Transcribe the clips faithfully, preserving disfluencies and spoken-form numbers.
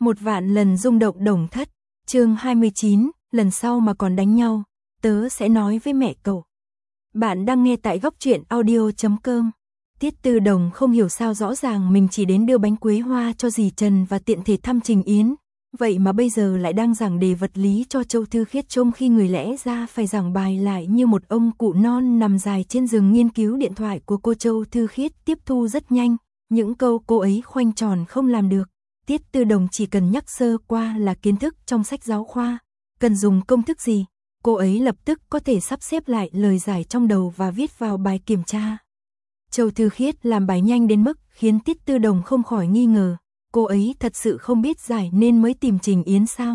Một vạn lần rung động Đồng Thất, chương hai mươi chín, lần sau mà còn đánh nhau, tớ sẽ nói với mẹ cậu. Bạn đang nghe tại góc truyện audio chấm com. Tiết Tư Đồng không hiểu sao rõ ràng mình chỉ đến đưa bánh quế hoa cho dì Trần và tiện thể thăm Trình Yến, vậy mà bây giờ lại đang giảng đề vật lý cho Châu Thư Khiết, trong khi người lẽ ra phải giảng bài lại như một ông cụ non nằm dài trên giường nghiên cứu điện thoại của cô. Châu Thư Khiết tiếp thu rất nhanh, những câu cô ấy khoanh tròn không làm được. Tiết Tư Đồng chỉ cần nhắc sơ qua là kiến thức trong sách giáo khoa, cần dùng công thức gì, cô ấy lập tức có thể sắp xếp lại lời giải trong đầu và viết vào bài kiểm tra. Châu Thư Khiết làm bài nhanh đến mức khiến Tiết Tư Đồng không khỏi nghi ngờ, cô ấy thật sự không biết giải nên mới tìm Trình Yến sao?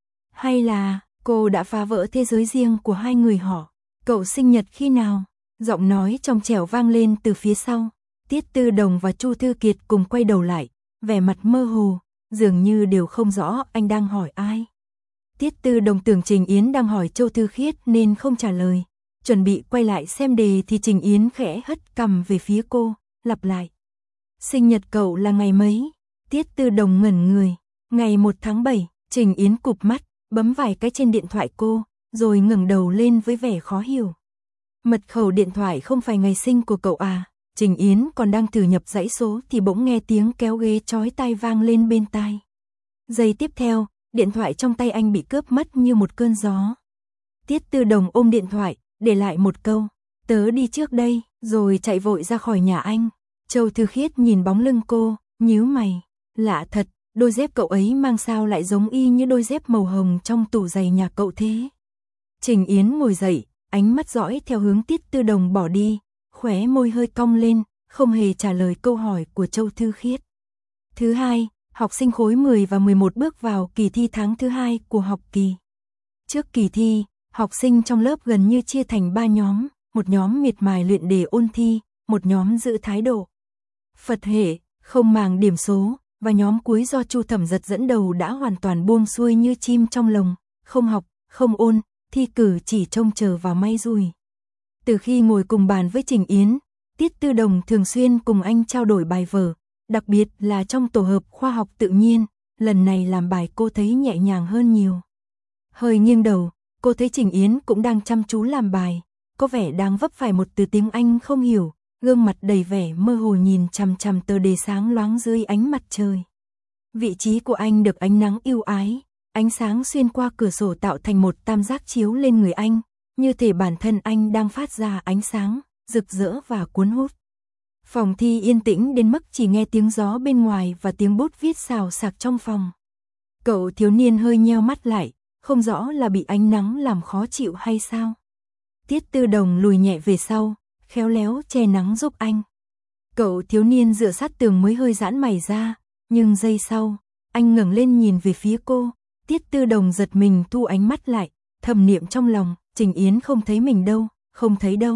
Hay là cô đã phá vỡ thế giới riêng của hai người họ? Cậu sinh nhật khi nào? Giọng nói trong trẻo vang lên từ phía sau. Tiết Tư Đồng và Chu Thư Kiệt cùng quay đầu lại, vẻ mặt mơ hồ, dường như đều không rõ anh đang hỏi ai. Tiết Tư Đồng tưởng Trình Yến đang hỏi Châu Thư Khiết nên không trả lời. Chuẩn bị quay lại xem đề thì Trình Yến khẽ hất cằm về phía cô, lặp lại. Sinh nhật cậu là ngày mấy? Tiết Tư Đồng ngẩn người. Ngày một tháng bảy, Trình Yến cụp mắt, bấm vài cái trên điện thoại cô, rồi ngẩng đầu lên với vẻ khó hiểu. Mật khẩu điện thoại không phải ngày sinh của cậu à? Trình Yến còn đang thử nhập dãy số thì bỗng nghe tiếng kéo ghế chói tai vang lên bên tai. Giây tiếp theo, điện thoại trong tay anh bị cướp mất như một cơn gió. Tiết Tư Đồng ôm điện thoại, để lại một câu, tớ đi trước đây, rồi chạy vội ra khỏi nhà anh. Châu Thư Khiết nhìn bóng lưng cô, nhíu mày, lạ thật, đôi dép cậu ấy mang sao lại giống y như đôi dép màu hồng trong tủ giày nhà cậu thế. Trình Yến ngồi dậy, ánh mắt dõi theo hướng Tiết Tư Đồng bỏ đi, khóe môi hơi cong lên, không hề trả lời câu hỏi của Châu Thư Khiết. Thứ hai, học sinh khối mười và mười một bước vào kỳ thi tháng thứ hai của học kỳ. Trước kỳ thi, học sinh trong lớp gần như chia thành ba nhóm, một nhóm miệt mài luyện đề ôn thi, một nhóm giữ thái độ Phật hệ, không màng điểm số, và nhóm cuối do Chu Thẩm Giật dẫn đầu đã hoàn toàn buông xuôi như chim trong lồng, không học, không ôn, thi cử chỉ trông chờ vào may rủi. Từ khi ngồi cùng bàn với Trình Yến, Tiết Tư Đồng thường xuyên cùng anh trao đổi bài vở, đặc biệt là trong tổ hợp khoa học tự nhiên, lần này làm bài cô thấy nhẹ nhàng hơn nhiều. Hơi nghiêng đầu, cô thấy Trình Yến cũng đang chăm chú làm bài, có vẻ đang vấp phải một từ tiếng Anh không hiểu, gương mặt đầy vẻ mơ hồ nhìn chằm chằm tờ đề sáng loáng dưới ánh mặt trời. Vị trí của anh được ánh nắng ưu ái, ánh sáng xuyên qua cửa sổ tạo thành một tam giác chiếu lên người anh, như thể bản thân anh đang phát ra ánh sáng, rực rỡ và cuốn hút. Phòng thi yên tĩnh đến mức chỉ nghe tiếng gió bên ngoài và tiếng bút viết xào xạc trong phòng. Cậu thiếu niên hơi nheo mắt lại, không rõ là bị ánh nắng làm khó chịu hay sao. Tiết Tư Đồng lùi nhẹ về sau, khéo léo che nắng giúp anh. Cậu thiếu niên dựa sát tường mới hơi giãn mày ra, nhưng giây sau, anh ngẩng lên nhìn về phía cô. Tiết Tư Đồng giật mình thu ánh mắt lại, thầm niệm trong lòng, Trình Yến không thấy mình đâu, không thấy đâu.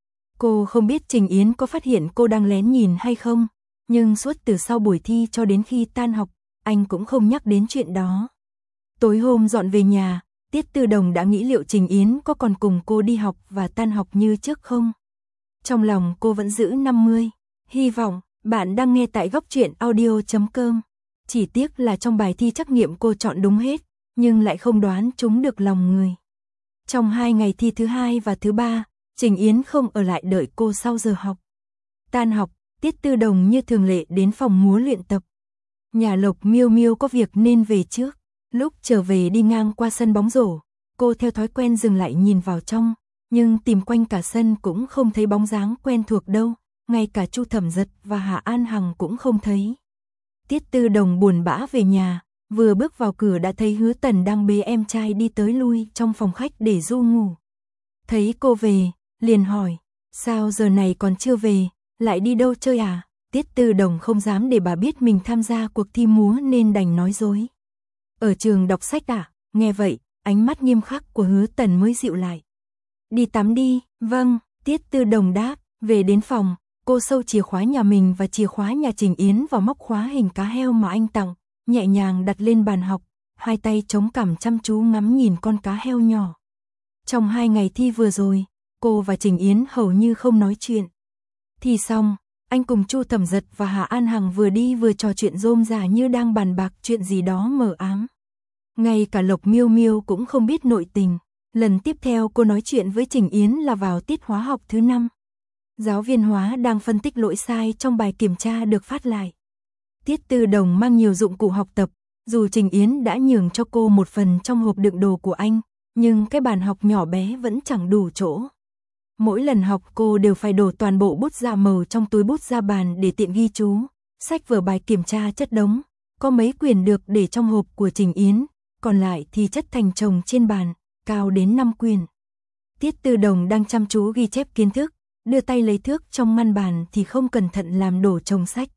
Cô không biết Trình Yến có phát hiện cô đang lén nhìn hay không, nhưng suốt từ sau buổi thi cho đến khi tan học, anh cũng không nhắc đến chuyện đó. Tối hôm dọn về nhà, Tiết Tư Đồng đã nghĩ liệu Trình Yến có còn cùng cô đi học và tan học như trước không. Trong lòng cô vẫn giữ năm mươi. Hy vọng bạn đang nghe tại góc truyện audio chấm com. Chỉ tiếc là trong bài thi trắc nghiệm cô chọn đúng hết, nhưng lại không đoán trúng được lòng người. Trong hai ngày thi thứ hai và thứ ba, Trình Yến không ở lại đợi cô sau giờ học. Tan học, Tiết Tư Đồng như thường lệ đến phòng múa luyện tập. Nhà Lộc Miêu Miêu có việc nên về trước. Lúc trở về đi ngang qua sân bóng rổ, cô theo thói quen dừng lại nhìn vào trong, nhưng tìm quanh cả sân cũng không thấy bóng dáng quen thuộc đâu, ngay cả Chu Thẩm Giật và Hạ An Hằng cũng không thấy. Tiết Tư Đồng buồn bã về nhà, vừa bước vào cửa đã thấy Hứa Tần đang bế em trai đi tới lui trong phòng khách để du ngủ. Thấy cô về, liền hỏi, sao giờ này còn chưa về, lại đi đâu chơi à? Tiết Tư Đồng không dám để bà biết mình tham gia cuộc thi múa nên đành nói dối. Ở trường đọc sách à? Nghe vậy, ánh mắt nghiêm khắc của Hứa Tần mới dịu lại. Đi tắm đi. Vâng, Tiết Tư Đồng đáp. Về đến phòng, cô sâu chìa khóa nhà mình và chìa khóa nhà Trình Yến vào móc khóa hình cá heo mà anh tặng, nhẹ nhàng đặt lên bàn học, hai tay chống cằm chăm chú ngắm nhìn con cá heo nhỏ. Trong hai ngày thi vừa rồi, cô và Trình Yến hầu như không nói chuyện. Thi xong, anh cùng Chu Thẩm Dật và Hạ An Hằng vừa đi vừa trò chuyện rôm rả như đang bàn bạc chuyện gì đó mờ ám. Ngay cả Lộc Miêu Miêu cũng không biết nội tình. Lần tiếp theo cô nói chuyện với Trình Yến là vào tiết hóa học thứ năm. Giáo viên hóa đang phân tích lỗi sai trong bài kiểm tra được phát lại. Tiết Tư Đồng mang nhiều dụng cụ học tập, dù Trình Yến đã nhường cho cô một phần trong hộp đựng đồ của anh, nhưng cái bàn học nhỏ bé vẫn chẳng đủ chỗ. Mỗi lần học cô đều phải đổ toàn bộ bút da màu trong túi bút ra bàn để tiện ghi chú, sách vở bài kiểm tra chất đống, có mấy quyển được để trong hộp của Trình Yến, còn lại thì chất thành chồng trên bàn, cao đến năm quyển. Tiết Tư Đồng đang chăm chú ghi chép kiến thức, đưa tay lấy thước trong ngăn bàn thì không cẩn thận làm đổ chồng sách.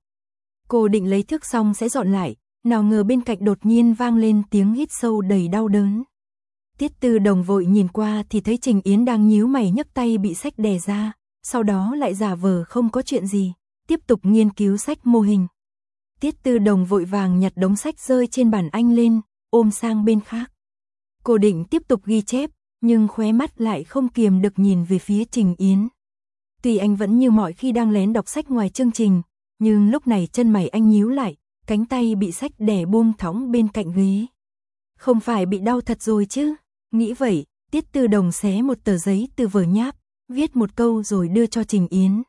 Cô định lấy thước xong sẽ dọn lại, nào ngờ bên cạnh đột nhiên vang lên tiếng hít sâu đầy đau đớn. Tiết Tư Đồng vội nhìn qua thì thấy Trình Yến đang nhíu mày nhấc tay bị sách đè ra, sau đó lại giả vờ không có chuyện gì, tiếp tục nghiên cứu sách mô hình. Tiết Tư Đồng vội vàng nhặt đống sách rơi trên bàn anh lên, ôm sang bên khác. Cô định tiếp tục ghi chép, nhưng khóe mắt lại không kiềm được nhìn về phía Trình Yến. Tuy anh vẫn như mọi khi đang lén đọc sách ngoài chương trình, nhưng lúc này chân mày anh nhíu lại, cánh tay bị sách đè buông thõng bên cạnh ghế. Không phải bị đau thật rồi chứ? Nghĩ vậy, Tiết Tư Đồng xé một tờ giấy từ vở nháp, viết một câu rồi đưa cho Trình Yến.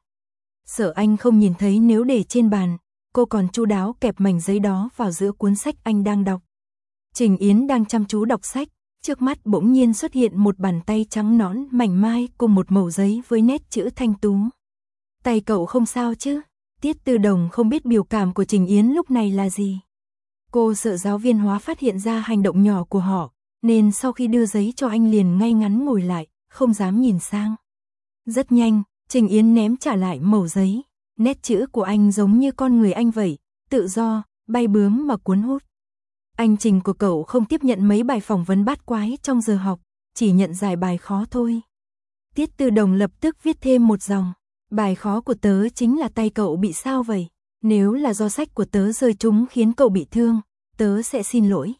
Sợ anh không nhìn thấy nếu để trên bàn, cô còn chu đáo kẹp mảnh giấy đó vào giữa cuốn sách anh đang đọc. Trình Yến đang chăm chú đọc sách, trước mắt bỗng nhiên xuất hiện một bàn tay trắng nõn mảnh mai cùng một mẩu giấy với nét chữ thanh tú. Tay cậu không sao chứ? Tiết Tư Đồng không biết biểu cảm của Trình Yến lúc này là gì. Cô sợ giáo viên hóa phát hiện ra hành động nhỏ của họ, nên sau khi đưa giấy cho anh liền ngay ngắn ngồi lại, không dám nhìn sang. Rất nhanh, Trình Yến ném trả lại mẩu giấy. Nét chữ của anh giống như con người anh vậy, tự do, bay bướm mà cuốn hút. Anh Trình của cậu không tiếp nhận mấy bài phỏng vấn bát quái trong giờ học, chỉ nhận giải bài khó thôi. Tiết Tư Đồng lập tức viết thêm một dòng. Bài khó của tớ chính là tay cậu bị sao vậy? Nếu là do sách của tớ rơi trúng khiến cậu bị thương, tớ sẽ xin lỗi.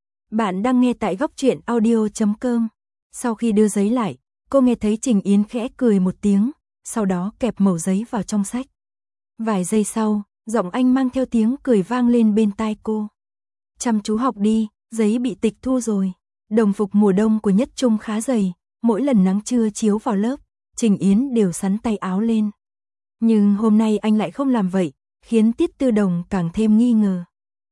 Bạn đang nghe tại góc truyện audio chấm com. Sau khi đưa giấy lại, cô nghe thấy Trình Yến khẽ cười một tiếng, sau đó kẹp mẩu giấy vào trong sách. Vài giây sau, giọng anh mang theo tiếng cười vang lên bên tai cô. Chăm chú học đi, giấy bị tịch thu rồi. Đồng phục mùa đông của Nhất Trung khá dày, mỗi lần nắng trưa chiếu vào lớp, Trình Yến đều sắn tay áo lên. Nhưng hôm nay anh lại không làm vậy, khiến Tiết Tư Đồng càng thêm nghi ngờ.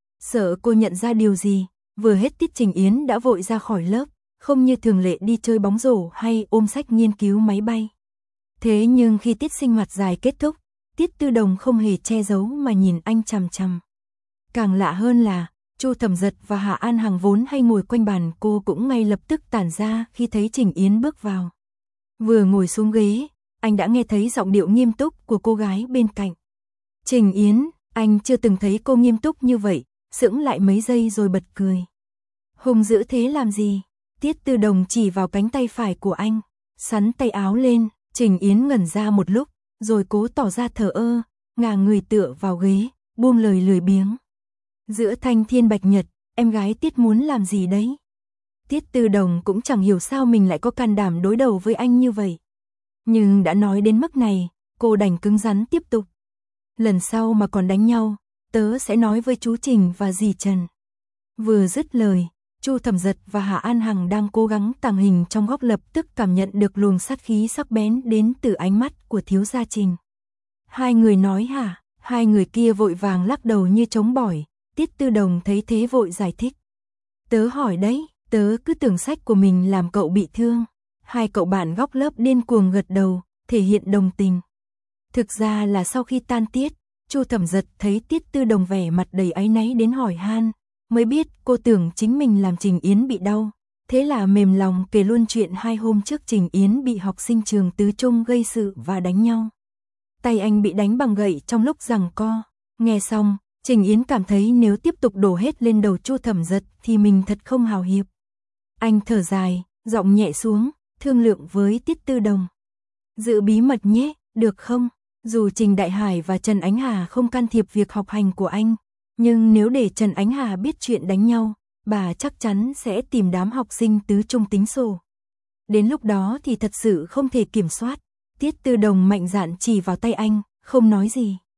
Sợ cô nhận ra điều gì, vừa hết tiết Trình Yến đã vội ra khỏi lớp, không như thường lệ đi chơi bóng rổ hay ôm sách nghiên cứu máy bay. Thế nhưng khi tiết sinh hoạt dài kết thúc, Tiết Tư Đồng không hề che giấu mà nhìn anh chằm chằm. Càng lạ hơn là, Chu Thẩm Dật và Hạ An Hằng vốn hay ngồi quanh bàn cô cũng ngay lập tức tản ra khi thấy Trình Yến bước vào. Vừa ngồi xuống ghế, anh đã nghe thấy giọng điệu nghiêm túc của cô gái bên cạnh. Trình Yến, anh chưa từng thấy cô nghiêm túc như vậy, sững lại mấy giây rồi bật cười. Hùng dữ thế làm gì? Tiết Tư Đồng chỉ vào cánh tay phải của anh, sắn tay áo lên. Trình Yến ngẩn ra một lúc, rồi cố tỏ ra thờ ơ, ngả người tựa vào ghế, buông lời lười biếng. Giữa thanh thiên bạch nhật, em gái Tiết muốn làm gì đấy? Tiết Tư Đồng cũng chẳng hiểu sao mình lại có can đảm đối đầu với anh như vậy. Nhưng đã nói đến mức này, cô đành cứng rắn tiếp tục. Lần sau mà còn đánh nhau, tớ sẽ nói với chú Trình và dì Trần. Vừa dứt lời, Chu Thẩm Dật và Hạ An Hằng đang cố gắng tàng hình trong góc lập tức cảm nhận được luồng sát khí sắc bén đến từ ánh mắt của thiếu gia Trình. Hai người nói hả? Hai người kia vội vàng lắc đầu như trống bỏi. Tiết Tư Đồng thấy thế vội giải thích. Tớ hỏi đấy, tớ cứ tưởng sách của mình làm cậu bị thương. Hai cậu bạn góc lớp điên cuồng gật đầu, thể hiện đồng tình. Thực ra là sau khi tan tiết, Chu Thẩm Dật thấy Tiết Tư Đồng vẻ mặt đầy áy náy đến hỏi han, mới biết cô tưởng chính mình làm Trình Yến bị đau. Thế là mềm lòng kể luôn chuyện hai hôm trước Trình Yến bị học sinh trường Tứ Trung gây sự và đánh nhau. Tay anh bị đánh bằng gậy trong lúc giằng co. Nghe xong, Trình Yến cảm thấy nếu tiếp tục đổ hết lên đầu Chu Thẩm Dật thì mình thật không hào hiệp. Anh thở dài, giọng nhẹ xuống, thương lượng với Tiết Tư Đồng. Giữ bí mật nhé, được không? Dù Trình Đại Hải và Trần Ánh Hà không can thiệp việc học hành của anh, nhưng nếu để Trần Ánh Hà biết chuyện đánh nhau, bà chắc chắn sẽ tìm đám học sinh Tứ Trung tính sổ. Đến lúc đó thì thật sự không thể kiểm soát. Tiết Tư Đồng mạnh dạn chỉ vào tay anh, không nói gì.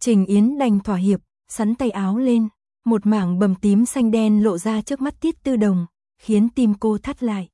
Trình Yến đành thỏa hiệp, sắn tay áo lên, một mảng bầm tím xanh đen lộ ra trước mắt Tiết Tư Đồng, khiến tim cô thắt lại.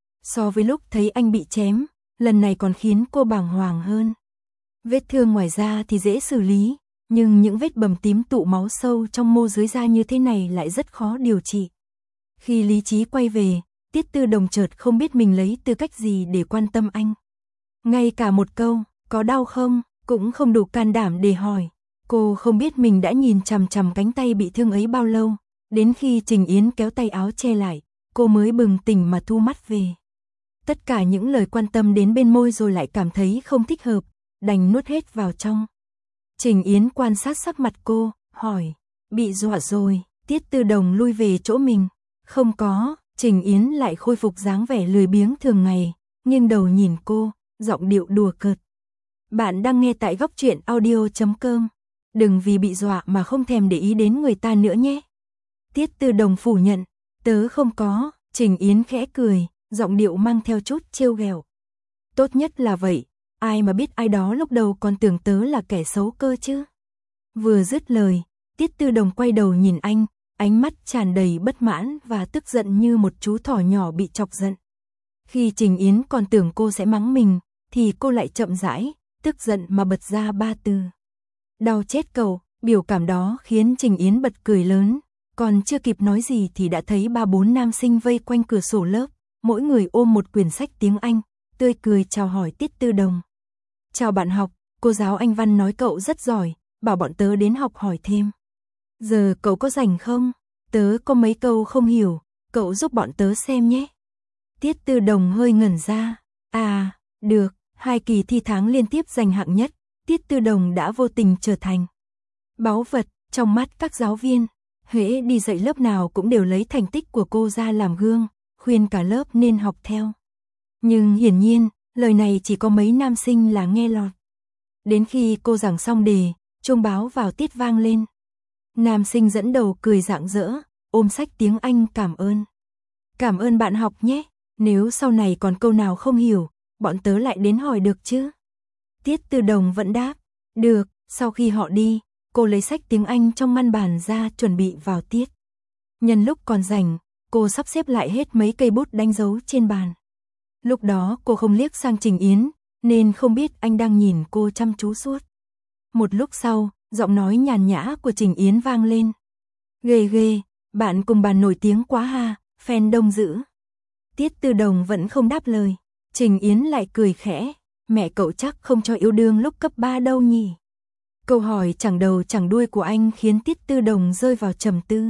So với lúc thấy anh bị chém, lần này còn khiến cô bàng hoàng hơn. Vết thương ngoài da thì dễ xử lý, nhưng những vết bầm tím tụ máu sâu trong mô dưới da như thế này lại rất khó điều trị. Khi lý trí quay về, Tiết Tư Đồng chợt không biết mình lấy tư cách gì để quan tâm anh. Ngay cả một câu, có đau không, cũng không đủ can đảm để hỏi. Cô không biết mình đã nhìn chằm chằm cánh tay bị thương ấy bao lâu, đến khi Trình Yến kéo tay áo che lại, cô mới bừng tỉnh mà thu mắt về. Tất cả những lời quan tâm đến bên môi rồi lại cảm thấy không thích hợp, đành nuốt hết vào trong. Trình Yến quan sát sắc mặt cô, hỏi, bị dọa rồi. Tiết Tư Đồng lui về chỗ mình. Không có. Trình Yến lại khôi phục dáng vẻ lười biếng thường ngày, nghiêng đầu nhìn cô, giọng điệu đùa cợt. Bạn đang nghe tại góc truyện audio chấm com. Đừng vì bị dọa mà không thèm để ý đến người ta nữa nhé. Tiết Tư Đồng phủ nhận, tớ không có. Trình Yến khẽ cười, giọng điệu mang theo chút trêu ghẹo. Tốt nhất là vậy, ai mà biết ai đó lúc đầu còn tưởng tớ là kẻ xấu cơ chứ. Vừa dứt lời, Tiết Tư Đồng quay đầu nhìn anh, ánh mắt tràn đầy bất mãn và tức giận như một chú thỏ nhỏ bị chọc giận. Khi Trình Yến còn tưởng cô sẽ mắng mình, thì cô lại chậm rãi, tức giận mà bật ra ba từ. Đau chết cậu. Biểu cảm đó khiến Trình Yến bật cười lớn, còn chưa kịp nói gì thì đã thấy ba bốn nam sinh vây quanh cửa sổ lớp, mỗi người ôm một quyển sách tiếng Anh, tươi cười chào hỏi Tiết Tư Đồng. Chào bạn học, cô giáo Anh văn nói cậu rất giỏi, bảo bọn tớ đến học hỏi thêm. Giờ cậu có rảnh không? Tớ có mấy câu không hiểu, cậu giúp bọn tớ xem nhé. Tiết Tư Đồng hơi ngẩn ra. À, được, hai kỳ thi tháng liên tiếp giành hạng nhất, Tiết Tư Đồng đã vô tình trở thành báu vật trong mắt các giáo viên. Hễ đi dạy lớp nào cũng đều lấy thành tích của cô ra làm gương, khuyên cả lớp nên học theo. Nhưng hiển nhiên, lời này chỉ có mấy nam sinh là nghe lọt. Đến khi cô giảng xong đề, chuông báo vào tiết vang lên. Nam sinh dẫn đầu cười rạng rỡ, ôm sách tiếng Anh cảm ơn. Cảm ơn bạn học nhé, nếu sau này còn câu nào không hiểu, bọn tớ lại đến hỏi được chứ? Tiết Tư Đồng vẫn đáp, được. Sau khi họ đi, cô lấy sách tiếng Anh trong ngăn bàn ra chuẩn bị vào tiết. Nhân lúc còn rảnh, cô sắp xếp lại hết mấy cây bút đánh dấu trên bàn. Lúc đó cô không liếc sang Trình Yến, nên không biết anh đang nhìn cô chăm chú suốt. Một lúc sau, giọng nói nhàn nhã của Trình Yến vang lên. Ghê ghê, bạn cùng bàn nổi tiếng quá ha, fan đông dữ. Tiết Tư Đồng vẫn không đáp lời. Trình Yến lại cười khẽ, mẹ cậu chắc không cho yêu đương lúc cấp ba đâu nhỉ. Câu hỏi chẳng đầu chẳng đuôi của anh khiến Tiết Tư Đồng rơi vào trầm tư.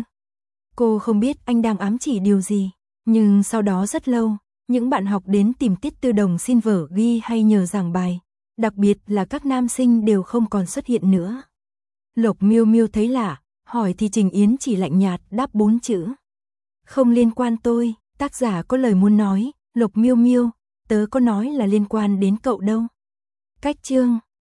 Cô không biết anh đang ám chỉ điều gì, nhưng sau đó rất lâu, những bạn học đến tìm Tiết Tư Đồng xin vở ghi hay nhờ giảng bài, đặc biệt là các nam sinh đều không còn xuất hiện nữa. Lộc Miêu Miêu thấy lạ, hỏi thì Trình Yến chỉ lạnh nhạt đáp bốn chữ. Không liên quan tôi. Tác giả có lời muốn nói, Lộc Miêu Miêu, tớ có nói là liên quan đến cậu đâu. Cách chương